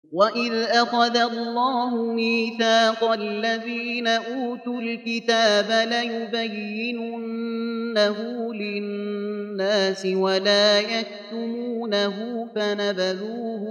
وإذ أخذ الله ميثاق الذين أوتوا الكتاب ليبيننه للناس ولا يكتمونه فنبذوه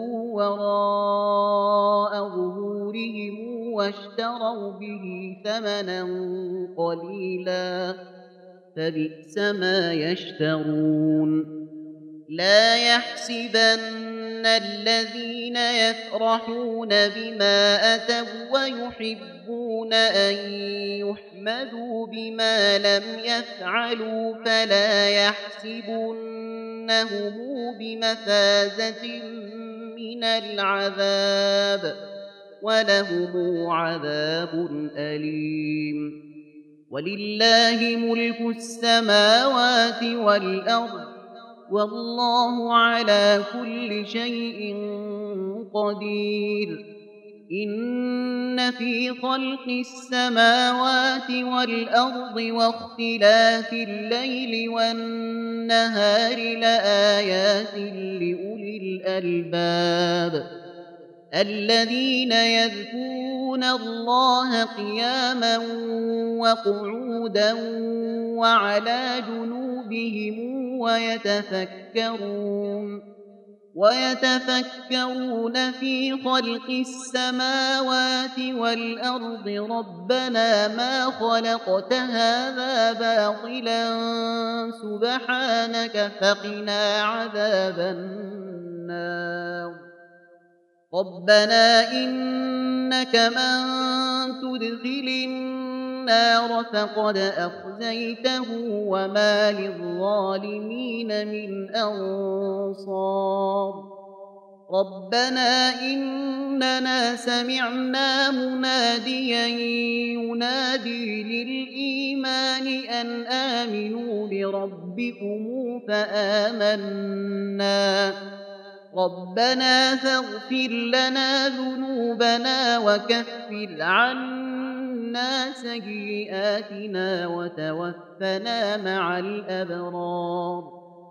وراء ظهورهم واشتروا به ثمنا قليلا فبئس ما يشترون. لا يحسبن الذين يفرحون بما أتوا ويحبون أن يحمدوا بما لم يفعلوا فلا يحسبنهم بمفازة من العذاب ولهم عذاب أليم. ولله ملك السماوات والأرض والله على كل شيء قدير. إن في خلق السماوات والأرض واختلاف الليل والنهار لآيات لأولي الألباب الذين يذكرون الله قياما وقعودا وعلى جنوبهم ويتفكرون في خلق السماوات والأرض ربنا ما خلقت هذا باطلا سبحانك فقنا عذاب النار. ربنا إنك من تدخل النار فقد أخزيته وما للظالمين من أنصار. ربنا إننا سمعنا مناديا ينادي للإيمان أن آمنوا بربكم فآمنا. ربنا فاغفر لنا ذنوبنا وكفر عنا سيئاتنا وتوفنا مع الأبرار.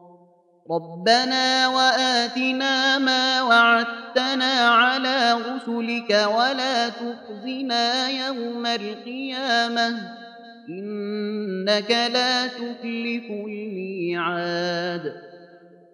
ربنا وآتنا ما وعدتنا على رسلك ولا تخزنا يوم القيامة إنك لا تخلف الميعاد.